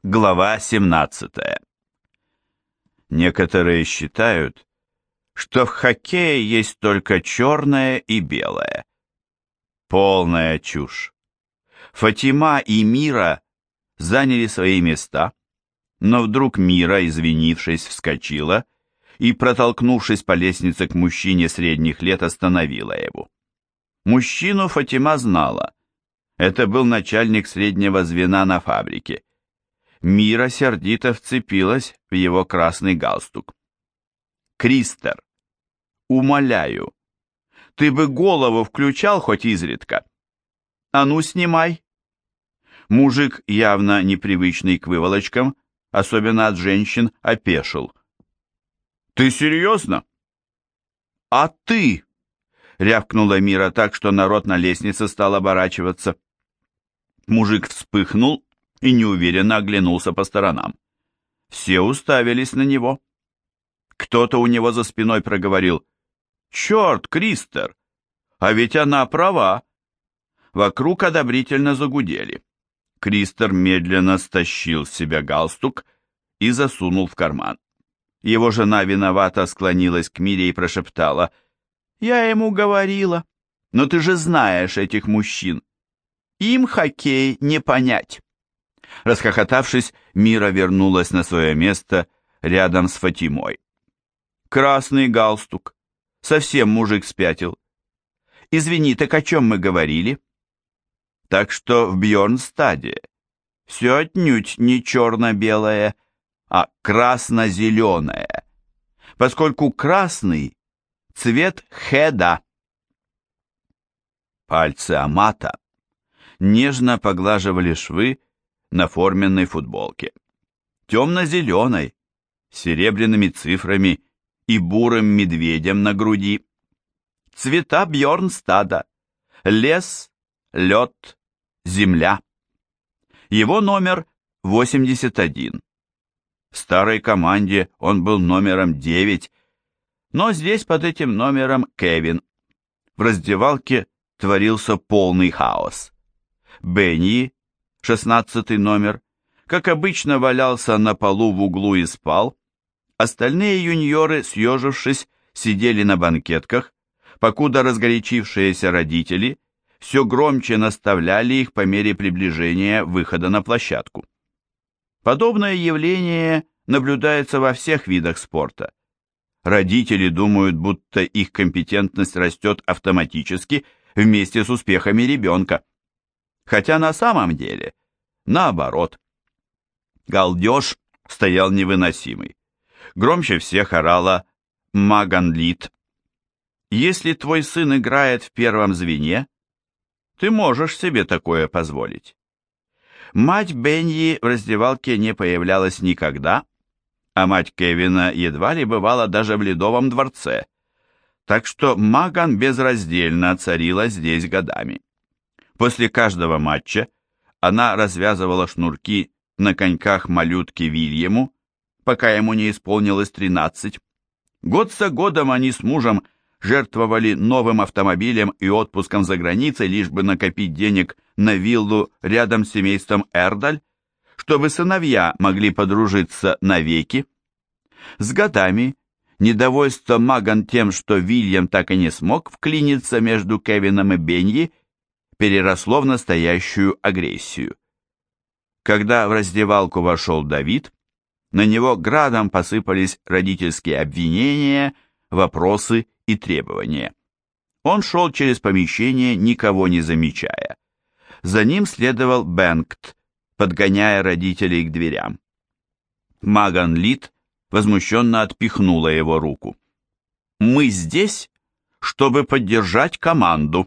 Глава 17. Некоторые считают, что в хоккее есть только черное и белое. Полная чушь. Фатима и Мира заняли свои места, но вдруг Мира, извинившись, вскочила и, протолкнувшись по лестнице к мужчине средних лет, остановила его. Мужчину Фатима знала. Это был начальник среднего звена на фабрике. Мира сердито вцепилась в его красный галстук. «Кристер, умоляю, ты бы голову включал хоть изредка. А ну, снимай!» Мужик, явно непривычный к выволочкам, особенно от женщин, опешил. «Ты серьезно?» «А ты?» — рявкнула Мира так, что народ на лестнице стал оборачиваться. Мужик вспыхнул и неуверенно оглянулся по сторонам. Все уставились на него. Кто-то у него за спиной проговорил: «Черт, Кристер, а ведь она права!» Вокруг одобрительно загудели. Кристер медленно стащил с себя галстук и засунул в карман. Его жена виновато склонилась к Мире и прошептала: «Я ему говорила, но ты же знаешь этих мужчин. Им хоккей не понять». Расхохотавшись, Мира вернулась на свое место рядом с Фатимой. «Красный галстук. Совсем мужик спятил. Извини, так о чем мы говорили?» Так что в Бьорнстаде все отнюдь не черно-белое, а красно-зеленое, поскольку красный — цвет хеда. Пальцы Амата нежно поглаживали швы на форменной футболке. Темно-зеленой, с серебряными цифрами и бурым медведем на груди. Цвета Бьорнстада: лес, лед, земля. Его номер 81. В старой команде он был номером 9, но здесь под этим номером Кевин. В раздевалке творился полный хаос. Бенни, 16 номер, как обычно, валялся на полу в углу и спал. Остальные юниоры, съежившись, сидели на банкетках, покуда разгорячившиеся родители все громче наставляли их по мере приближения выхода на площадку. Подобное явление наблюдается во всех видах спорта. Родители думают, будто их компетентность растет автоматически вместе с успехами ребенка. Хотя на самом деле, наоборот. Галдеж стоял невыносимый. Громче всех орала Маган Лит. Если твой сын играет в первом звене, ты можешь себе такое позволить. Мать Бенни в раздевалке не появлялась никогда, а мать Кевина едва ли бывала даже в Ледовом дворце, так что Маган безраздельно царила здесь годами. После каждого матча она развязывала шнурки на коньках малютке Вильяму, пока ему не исполнилось 13. Год за годом они с мужем жертвовали новым автомобилем и отпуском за границей, лишь бы накопить денег на виллу рядом с семейством Эрдаль, чтобы сыновья могли подружиться навеки. С годами недовольство Маган тем, что Вильям так и не смог вклиниться между Кевином и Бенни, переросло в настоящую агрессию. Когда в раздевалку вошел Давид, на него градом посыпались родительские обвинения, вопросы и требования. Он шел через помещение, никого не замечая. За ним следовал Бенгт, подгоняя родителей к дверям. Маган Лит возмущенно отпихнула его руку. «Мы здесь, чтобы поддержать команду».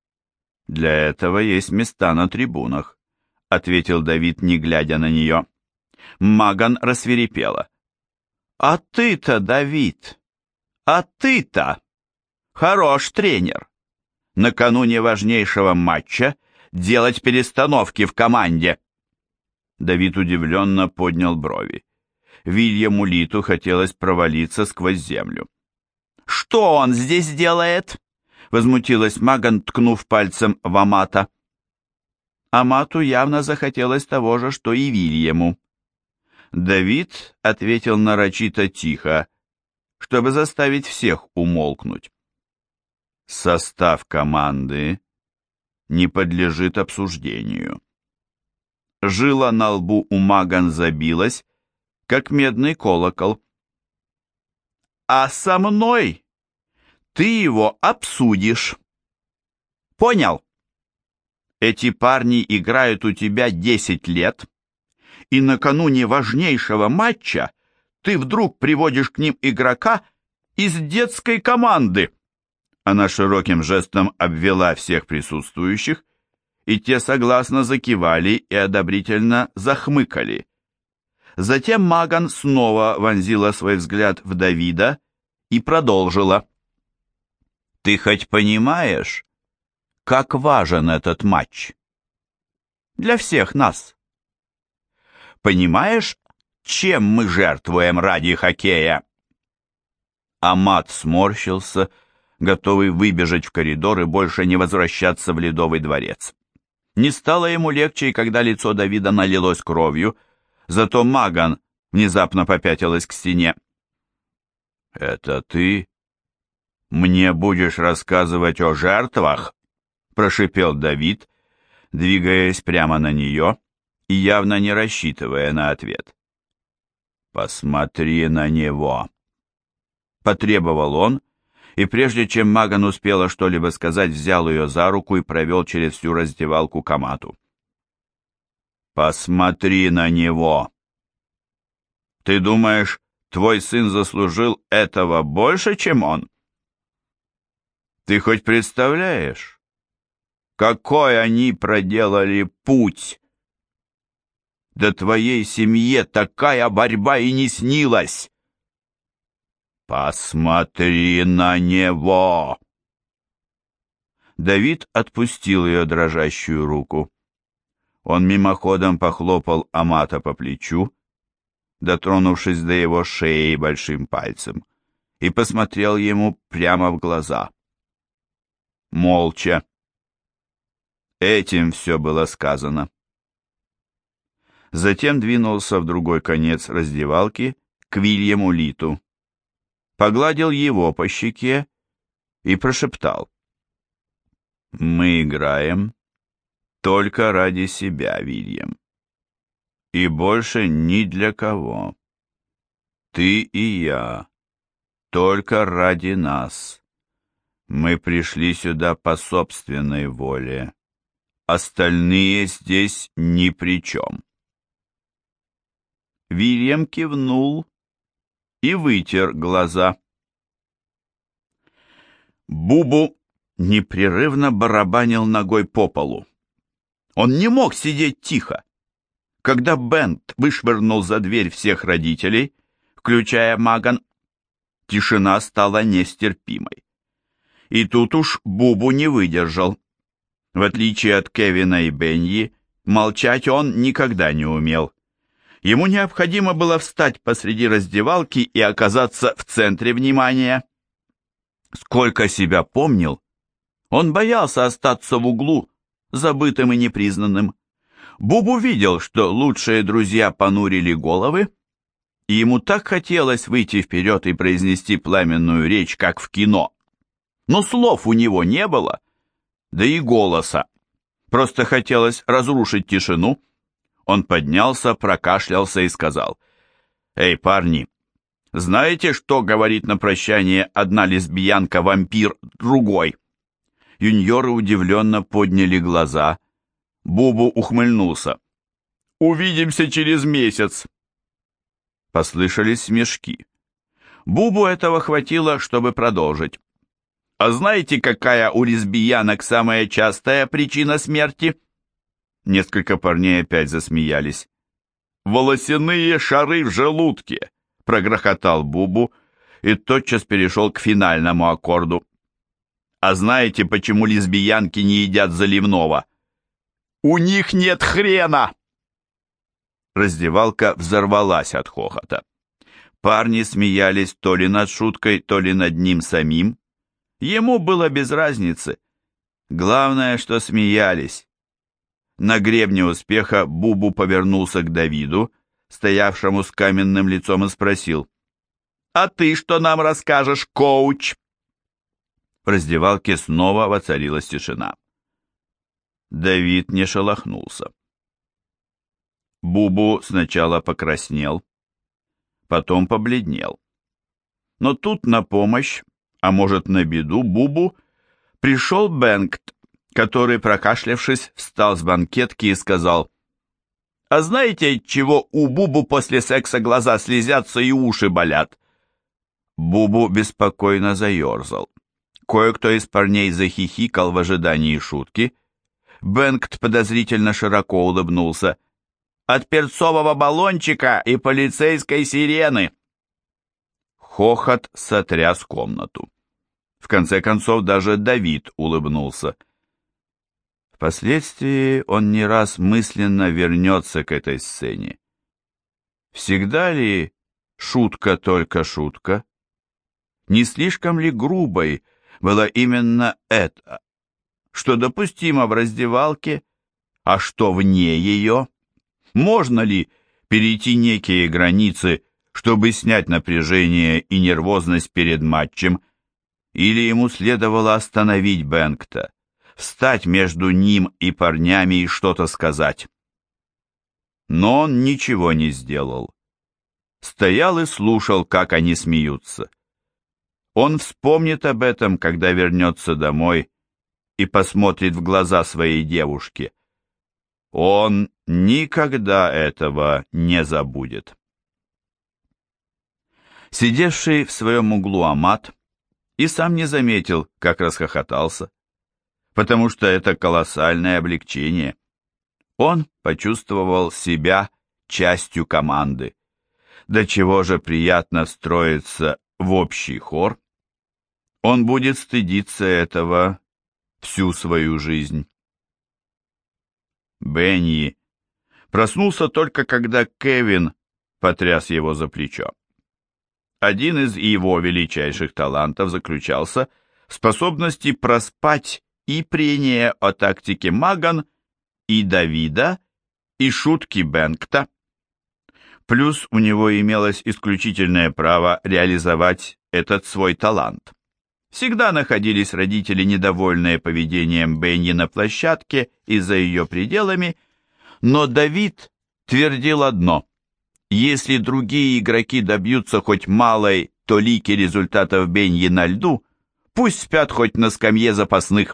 «Для этого есть места на трибунах», — ответил Давид, не глядя на нее. Маган рассвирепела. «А ты-то, Давид, а ты-то! Хорош тренер! Накануне важнейшего матча делать перестановки в команде!» Давид удивленно поднял брови. Вильяму Литу хотелось провалиться сквозь землю. «Что он здесь делает?» — возмутилась Маган, ткнув пальцем в Амата. Амату явно захотелось того же, что и Вильяму Давид ответил нарочито тихо, чтобы заставить всех умолкнуть. Состав команды не подлежит обсуждению. Жила на лбу у Маган забилась, как медный колокол. А со мной ты его обсудишь. Понял? Эти парни играют у тебя 10 лет, и накануне важнейшего матча ты вдруг приводишь к ним игрока из детской команды. Она широким жестом обвела всех присутствующих, и те согласно закивали и одобрительно захмыкали. Затем Маган снова вонзила свой взгляд в Давида и продолжила. «Ты хоть понимаешь, как важен этот матч? Для всех нас. Понимаешь, чем мы жертвуем ради хоккея?» Амат сморщился, готовый выбежать в коридор и больше не возвращаться в Ледовый дворец. Не стало ему легче, и когда лицо Давида налилось кровью, зато Маган внезапно попятилась к стене. «Это ты мне будешь рассказывать о жертвах?» — прошипел Давид, двигаясь прямо на нее и явно не рассчитывая на ответ. «Посмотри на него!» — потребовал он, и прежде чем Маган успела что-либо сказать, взял ее за руку и провел через всю раздевалку к Амату. «Посмотри на него! Ты думаешь, твой сын заслужил этого больше, чем он? Ты хоть представляешь, какой они проделали путь? Да твоей семье такая борьба и не снилась! Посмотри на него!» Давид отпустил ее дрожащую руку. Он мимоходом похлопал Амата по плечу, дотронувшись до его шеи большим пальцем, и посмотрел ему прямо в глаза. Молча. Этим все было сказано. Затем двинулся в другой конец раздевалки к Вильяму Литу, погладил его по щеке и прошептал: «Мы играем только ради себя, Вильям, и больше ни для кого. Ты и я, только ради нас. Мы пришли сюда по собственной воле. Остальные здесь ни при чем». Вильям кивнул и вытер глаза. Бубу непрерывно барабанил ногой по полу. Он не мог сидеть тихо. Когда Бент вышвырнул за дверь всех родителей, включая Маган, тишина стала нестерпимой. И тут уж Бубу не выдержал. В отличие от Кевина и Беньи, молчать он никогда не умел. Ему необходимо было встать посреди раздевалки и оказаться в центре внимания. Сколько себя помнил, он боялся остаться в углу, забытым и непризнанным. Бубу видел, что лучшие друзья понурили головы, и ему так хотелось выйти вперед и произнести пламенную речь, как в кино. Но слов у него не было, да и голоса. Просто хотелось разрушить тишину. Он поднялся, прокашлялся и сказал: «Эй, парни, знаете, что говорит на прощание одна лесбиянка-вампир другой?» Юниоры удивленно подняли глаза. Бубу ухмыльнулся. «Увидимся через месяц!» Послышались смешки. Бубу этого хватило, чтобы продолжить. «А знаете, какая у лесбиянок самая частая причина смерти?» Несколько парней опять засмеялись. «Волосяные шары в желудке!» — прогрохотал Бубу и тотчас перешел к финальному аккорду. «А знаете, почему лесбиянки не едят заливного? У них нет хрена!» Раздевалка взорвалась от хохота. Парни смеялись то ли над шуткой, то ли над ним самим. Ему было без разницы. Главное, что смеялись. На гребне успеха Бубу повернулся к Давиду, стоявшему с каменным лицом, и спросил: «А ты что нам расскажешь, коуч?» В раздевалке снова воцарилась тишина. Давид не шелохнулся. Бубу сначала покраснел, потом побледнел. Но тут на помощь, а может на беду, Бубу пришел Бенгт, который, прокашлявшись, встал с банкетки и сказал: «А знаете, чего у Бубу после секса глаза слезятся и уши болят?» Бубу беспокойно заерзал. Кое-кто из парней захихикал в ожидании шутки. Бенгт подозрительно широко улыбнулся. «От перцового баллончика и полицейской сирены!» Хохот сотряс комнату. В конце концов, даже Давид улыбнулся. Впоследствии он не раз мысленно вернется к этой сцене. Всегда ли шутка только шутка? Не слишком ли грубой была именно это? Что допустимо в раздевалке, а что вне ее? Можно ли перейти некие границы, чтобы снять напряжение и нервозность перед матчем, или ему следовало остановить Бенгта, встать между ним и парнями и что-то сказать? Но он ничего не сделал. Стоял и слушал, как они смеются. Он вспомнит об этом, когда вернется домой и посмотрит в глаза своей девушке. Он никогда этого не забудет. Сидевший в своем углу Амат и сам не заметил, как расхохотался, потому что это колоссальное облегчение. Он почувствовал себя частью команды. До чего же приятно встроиться в общий хор. Он будет стыдиться этого всю свою жизнь. Бенни проснулся только когда Кевин потряс его за плечо. Один из его величайших талантов заключался в способности проспать и прения о тактике Маган, и Давида, и шутки Бенгта. Плюс у него имелось исключительное право реализовать этот свой талант. Всегда находились родители, недовольные поведением Бенни на площадке и за ее пределами, но Давид твердил одно: если другие игроки добьются хоть малой толики результатов Бенни на льду, пусть спят хоть на скамье запасных.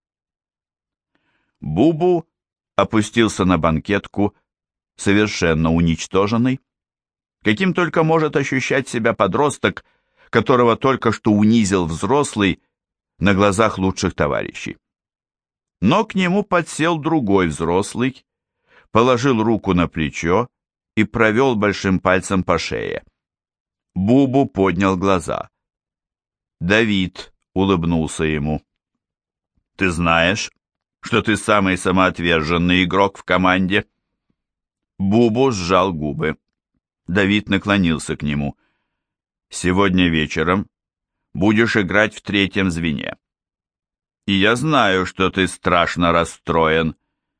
Бубу опустился на банкетку, совершенно уничтоженный, каким только может ощущать себя подросток, которого только что унизил взрослый на глазах лучших товарищей. Но к нему подсел другой взрослый, положил руку на плечо и провел большим пальцем по шее. Бубу поднял глаза. Давид улыбнулся ему. «Ты знаешь, что ты самый самоотверженный игрок в команде?» Бубу сжал губы. Давид наклонился к нему. «Сегодня вечером будешь играть в третьем звене. И я знаю, что ты страшно расстроен».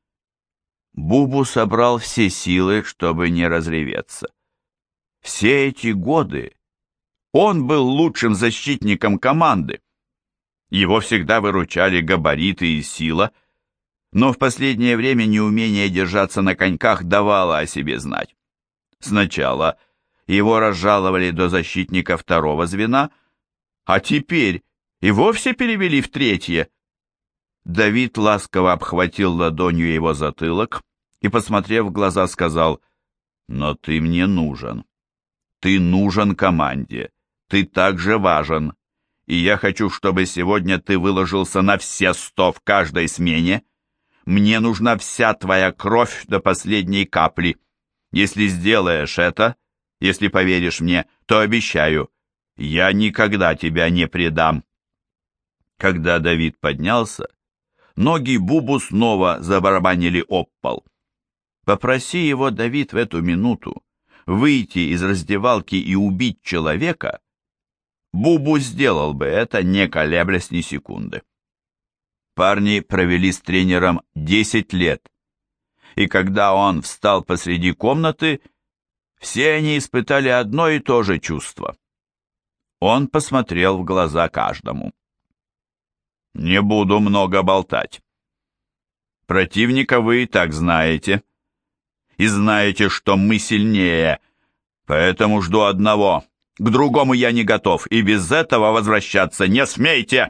Бубу собрал все силы, чтобы не разреветься. Все эти годы он был лучшим защитником команды. Его всегда выручали габариты и сила, но в последнее время неумение держаться на коньках давало о себе знать. Сначала его разжаловали до защитника второго звена, а теперь и вовсе перевели в третье. Давид ласково обхватил ладонью его затылок и, посмотрев в глаза, сказал: «Но ты мне нужен. Ты нужен команде. Ты также важен. И я хочу, чтобы сегодня ты выложился на все 100 в каждой смене. Мне нужна вся твоя кровь до последней капли. Если сделаешь это, если поверишь мне, то обещаю, я никогда тебя не предам». Когда Давид поднялся, ноги Бубу снова забарабанили об пол. Попроси его Давид в эту минуту выйти из раздевалки и убить человека, Бубу сделал бы это, не колеблясь ни секунды. Парни провели с тренером 10 лет, и когда он встал посреди комнаты, Все они испытали одно и то же чувство. Он посмотрел в глаза каждому. «Не буду много болтать. Противника вы и так знаете. И знаете, что мы сильнее, поэтому жду одного. К другому я не готов, и без этого возвращаться не смейте!»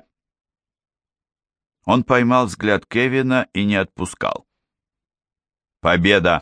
Он поймал взгляд Кевина и не отпускал. «Победа!»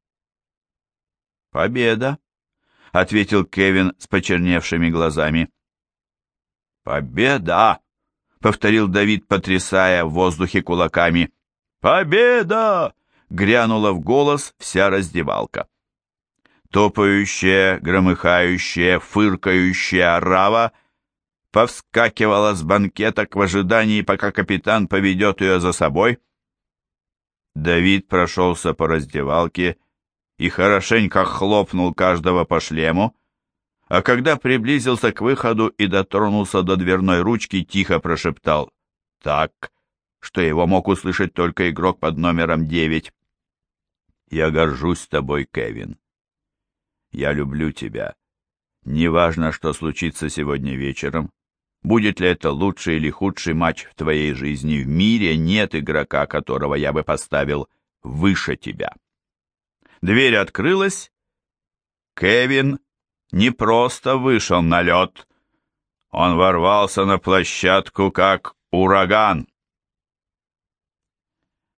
«Победа!» — ответил Кевин с почерневшими глазами. «Победа!» — повторил Давид, потрясая в воздухе кулаками. «Победа!» — грянула в голос вся раздевалка. Топающая, громыхающая, фыркающая орава повскакивала с банкеток в ожидании, пока капитан поведет ее за собой. Давид прошелся по раздевалке и хорошенько хлопнул каждого по шлему, а когда приблизился к выходу и дотронулся до дверной ручки, тихо прошептал так, что его мог услышать только игрок под номером 9. «Я горжусь тобой, Кевин. Я люблю тебя. Неважно, что случится сегодня вечером. Будет ли это лучший или худший матч в твоей жизни, в мире нет игрока, которого я бы поставил выше тебя». Дверь открылась. Кевин не просто вышел на лед. Он ворвался на площадку, как ураган.